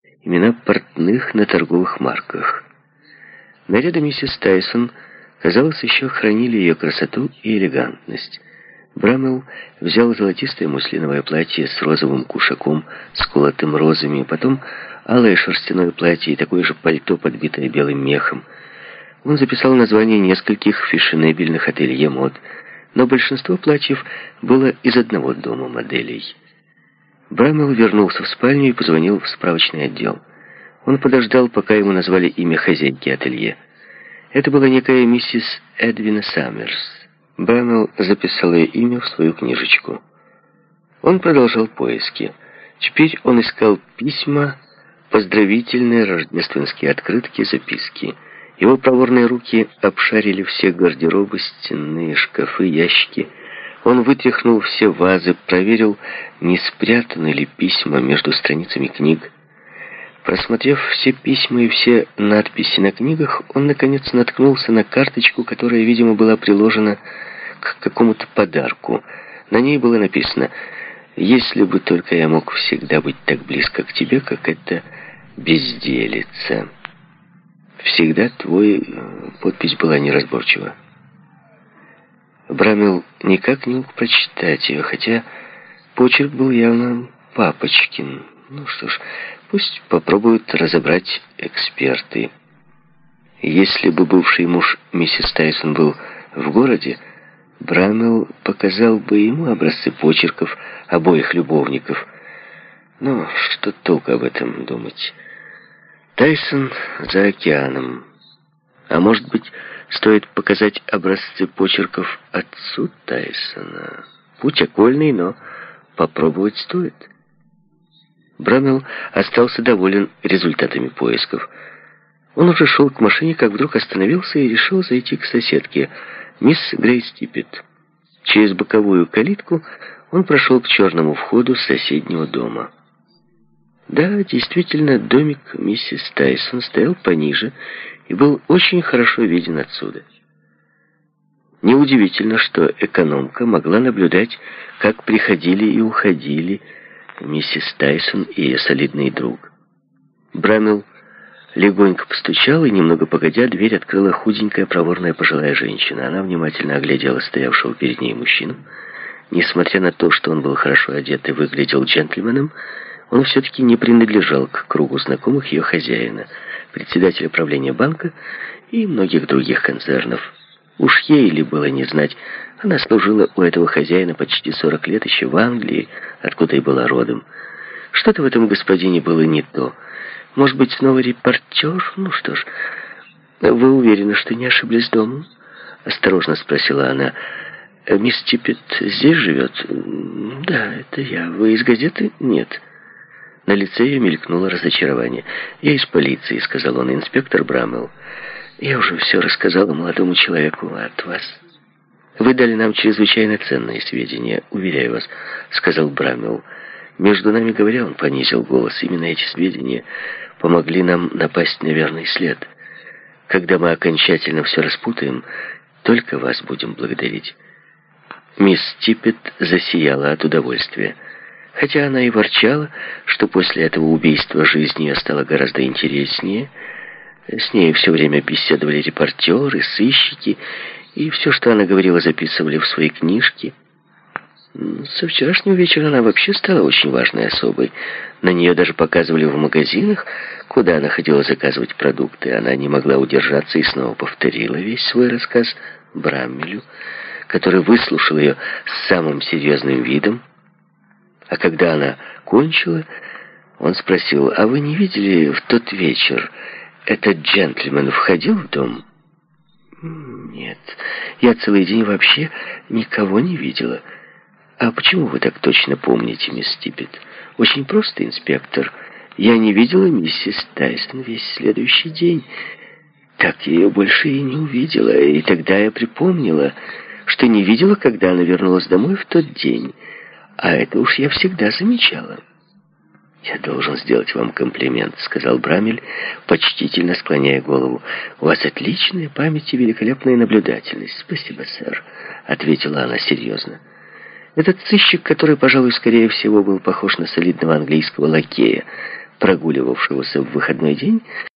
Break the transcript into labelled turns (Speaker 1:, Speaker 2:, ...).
Speaker 1: имена портных на торговых марках. Наряды миссис Тайсон, казалось, еще хранили ее красоту и элегантность. Брамелл взял золотистое муслиновое платье с розовым кушаком, сколотым розами, потом алое шерстяное платье и такое же пальто, подбитое белым мехом. Он записал названия нескольких фешенебельных ателье мод, но большинство платьев было из одного дома моделей. Брамелл вернулся в спальню и позвонил в справочный отдел. Он подождал, пока ему назвали имя хозяйки ателье. Это была некая миссис Эдвина Саммерс. Брамелл записал ее имя в свою книжечку. Он продолжал поиски. Теперь он искал письма, поздравительные, рождественские открытки, записки. Его проворные руки обшарили все гардеробы, стенные шкафы, ящики. Он вытряхнул все вазы, проверил, не спрятаны ли письма между страницами книг. Просмотрев все письма и все надписи на книгах, он, наконец, наткнулся на карточку, которая, видимо, была приложена к какому-то подарку. На ней было написано: «Если бы только я мог всегда быть так близко к тебе, как эта безделица. Всегда твой...» Подпись была неразборчива. Брамелл никак не мог прочитать ее, хотя почерк был явно папочкин. Ну что ж, пусть попробуют разобрать эксперты. Если бы бывший муж миссис Тайсон был в городе, Брамелл показал бы ему образцы почерков обоих любовников. Но что толку об этом думать? Тайсон за океаном. А может быть, стоит показать образцы почерков отцу Тайсона? Путь окольный, но попробовать стоит. Брамелл остался доволен результатами поисков. Он уже шел к машине, как вдруг остановился и решил зайти к соседке, мисс Грейс Типпет. Через боковую калитку он прошел к черному входу соседнего дома. Да, действительно, домик миссис Тайсон стоял пониже и был очень хорошо виден отсюда. Неудивительно, что экономка могла наблюдать, как приходили и уходили миссис Тайсон и ее солидный друг. Брамелл легонько постучал, и немного погодя дверь открыла худенькая проворная пожилая женщина. Она внимательно оглядела стоявшего перед ней мужчину. Несмотря на то, что он был хорошо одет и выглядел джентльменом, он все-таки не принадлежал к кругу знакомых ее хозяина, председателя правления банка и многих других концернов. Уж ей ли было не знать, она служила у этого хозяина почти 40 лет еще в Англии, откуда и была родом. Что-то в этом господине было не то. Может быть, снова репортер? Ну что ж, вы уверены, что не ошиблись домом? Осторожно спросила она. Мисс Типпет здесь живет? Да, это я. Вы из газеты? Нет. На лице ее мелькнуло разочарование. «Я из полиции», — сказал он, — «инспектор Брамелл. Я уже все рассказала молодому человеку от вас. Вы дали нам чрезвычайно ценные сведения, уверяю вас», — сказал Брамелл. «Между нами говоря», — он понизил голос, — «именно эти сведения помогли нам напасть на верный след. Когда мы окончательно все распутаем, только вас будем благодарить». Мисс Типпет засияла от удовольствия. Хотя она и ворчала, что после этого убийства жизнь ее стала гораздо интереснее. С ней все время беседовали репортеры, сыщики, и все, что она говорила, записывали в свои книжки. Со вчерашнего вечера она вообще стала очень важной особой. На нее даже показывали в магазинах, куда она ходила заказывать продукты. Она не могла удержаться и снова повторила весь свой рассказ Браммелю, который выслушал ее с самым серьезным видом. А когда она кончила, он спросил: «А вы не видели в тот вечер, этот джентльмен входил в дом?» «Нет, я целый день вообще никого не видела». «А почему вы так точно помните, мисс Типпет?» «Очень просто, инспектор. Я не видела миссис Тайсон весь следующий день. Так я ее больше и не увидела. И тогда я припомнила, что не видела, когда она вернулась домой в тот день. А это уж я всегда замечала». «Я должен сделать вам комплимент», — сказал Брамель, почтительно склоняя голову. «У вас отличная память и великолепная наблюдательность». «Спасибо, сэр», — ответила она серьезно. Этот сыщик, который, пожалуй, скорее всего, был похож на солидного английского лакея, прогуливавшегося в выходной день,